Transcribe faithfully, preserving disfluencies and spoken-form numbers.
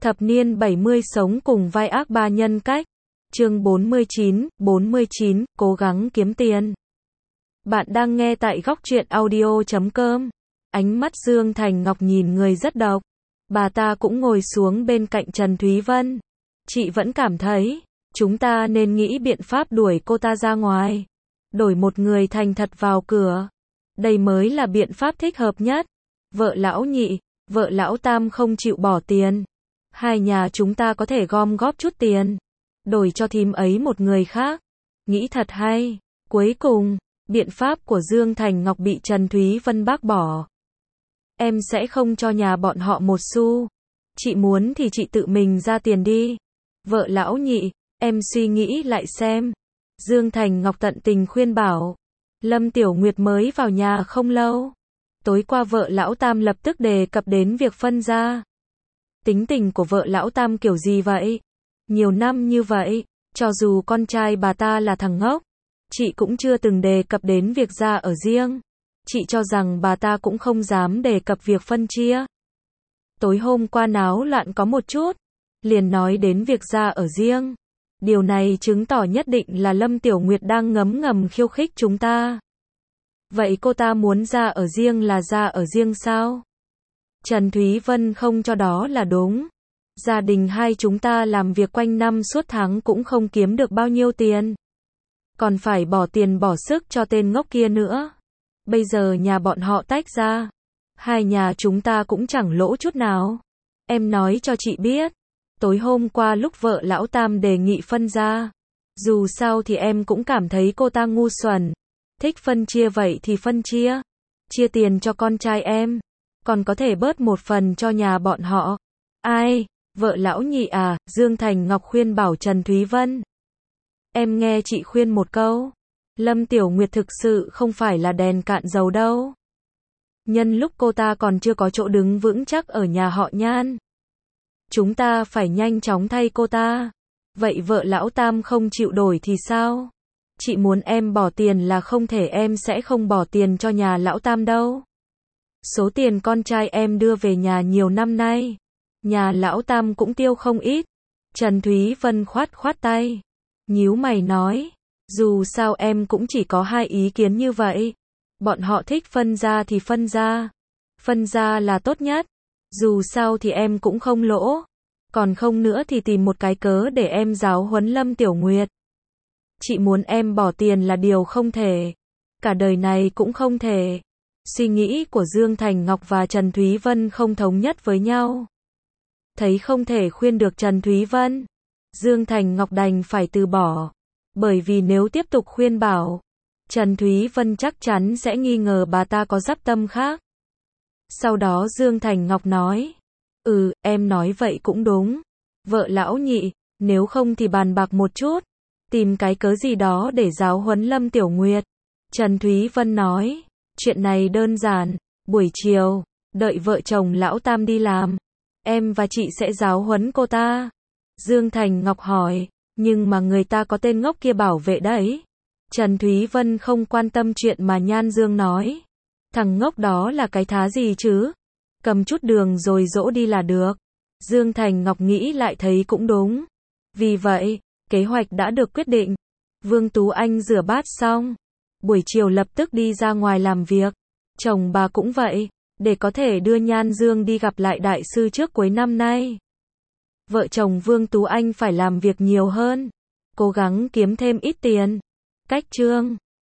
Thập niên bảy mươi sống cùng vai ác ba nhân cách. Chương bốn mươi chín, bốn mươi chín, cố gắng kiếm tiền. Bạn đang nghe tại góc truyện audio chấm com. Ánh mắt Dương Thành Ngọc nhìn người rất độc. Bà ta cũng ngồi xuống bên cạnh Trần Thúy Vân. Chị vẫn cảm thấy, chúng ta nên nghĩ biện pháp đuổi cô ta ra ngoài. Đổi một người thành thật vào cửa. Đây mới là biện pháp thích hợp nhất. Vợ lão nhị, vợ lão tam không chịu bỏ tiền. Hai nhà chúng ta có thể gom góp chút tiền. Đổi cho thím ấy một người khác. Nghĩ thật hay. Cuối cùng, biện pháp của Dương Thành Ngọc bị Trần Thúy Vân bác bỏ. Em sẽ không cho nhà bọn họ một xu. Chị muốn thì chị tự mình ra tiền đi. Vợ lão nhị, em suy nghĩ lại xem. Dương Thành Ngọc tận tình khuyên bảo. Lâm Tiểu Nguyệt mới vào nhà không lâu. Tối qua vợ lão tam lập tức đề cập đến việc phân gia. Tính tình của vợ lão tam kiểu gì vậy? Nhiều năm như vậy, cho dù con trai bà ta là thằng ngốc, chị cũng chưa từng đề cập đến việc gia ở riêng. Chị cho rằng bà ta cũng không dám đề cập việc phân chia. Tối hôm qua náo loạn có một chút, liền nói đến việc gia ở riêng. Điều này chứng tỏ nhất định là Lâm Tiểu Nguyệt đang ngấm ngầm khiêu khích chúng ta. Vậy cô ta muốn gia ở riêng là gia ở riêng sao? Trần Thúy Vân không cho đó là đúng. Gia đình hai chúng ta làm việc quanh năm suốt tháng cũng không kiếm được bao nhiêu tiền. Còn phải bỏ tiền bỏ sức cho tên ngốc kia nữa. Bây giờ nhà bọn họ tách ra. Hai nhà chúng ta cũng chẳng lỗ chút nào. Em nói cho chị biết. Tối hôm qua lúc vợ lão tam đề nghị phân gia. Dù sao thì em cũng cảm thấy cô ta ngu xuẩn. Thích phân chia vậy thì phân chia. Chia tiền cho con trai em. Còn có thể bớt một phần cho nhà bọn họ. Ai? Vợ lão nhị à? Dương Thành Ngọc khuyên bảo Trần Thúy Vân. Em nghe chị khuyên một câu. Lâm Tiểu Nguyệt thực sự không phải là đèn cạn dầu đâu. Nhân lúc cô ta còn chưa có chỗ đứng vững chắc ở nhà họ Nhan. Chúng ta phải nhanh chóng thay cô ta. Vậy vợ lão tam không chịu đổi thì sao? Chị muốn em bỏ tiền là không thể, em sẽ không bỏ tiền cho nhà lão tam đâu. Số tiền con trai em đưa về nhà nhiều năm nay, nhà lão tam cũng tiêu không ít. Trần Thúy Vân khoát khoát tay, nhíu mày nói, dù sao em cũng chỉ có hai ý kiến như vậy. Bọn họ thích phân gia thì phân gia. Phân gia là tốt nhất. Dù sao thì em cũng không lỗ. Còn không nữa thì tìm một cái cớ để em giáo huấn Lâm Tiểu Nguyệt. Chị muốn em bỏ tiền là điều không thể. Cả đời này cũng không thể. Suy nghĩ của Dương Thành Ngọc và Trần Thúy Vân không thống nhất với nhau. Thấy không thể khuyên được Trần Thúy Vân, Dương Thành Ngọc đành phải từ bỏ. Bởi vì nếu tiếp tục khuyên bảo, Trần Thúy Vân chắc chắn sẽ nghi ngờ bà ta có dắp tâm khác. Sau đó Dương Thành Ngọc nói, ừ, em nói vậy cũng đúng. Vợ lão nhị, nếu không thì bàn bạc một chút. Tìm cái cớ gì đó để giáo huấn Lâm Tiểu Nguyệt. Trần Thúy Vân nói, chuyện này đơn giản, buổi chiều, đợi vợ chồng lão tam đi làm, em và chị sẽ giáo huấn cô ta. Dương Thành Ngọc hỏi, nhưng mà người ta có tên ngốc kia bảo vệ đấy. Trần Thúy Vân không quan tâm chuyện mà Nhan Dương nói. Thằng ngốc đó là cái thá gì chứ? Cầm chút đường rồi dỗ đi là được. Dương Thành Ngọc nghĩ lại thấy cũng đúng. Vì vậy, kế hoạch đã được quyết định. Vương Tú Anh rửa bát xong, buổi chiều lập tức đi ra ngoài làm việc. Chồng bà cũng vậy, để có thể đưa Nhan Dương đi gặp lại đại sư trước cuối năm nay. Vợ chồng Vương Tú Anh phải làm việc nhiều hơn, cố gắng kiếm thêm ít tiền. Cách chương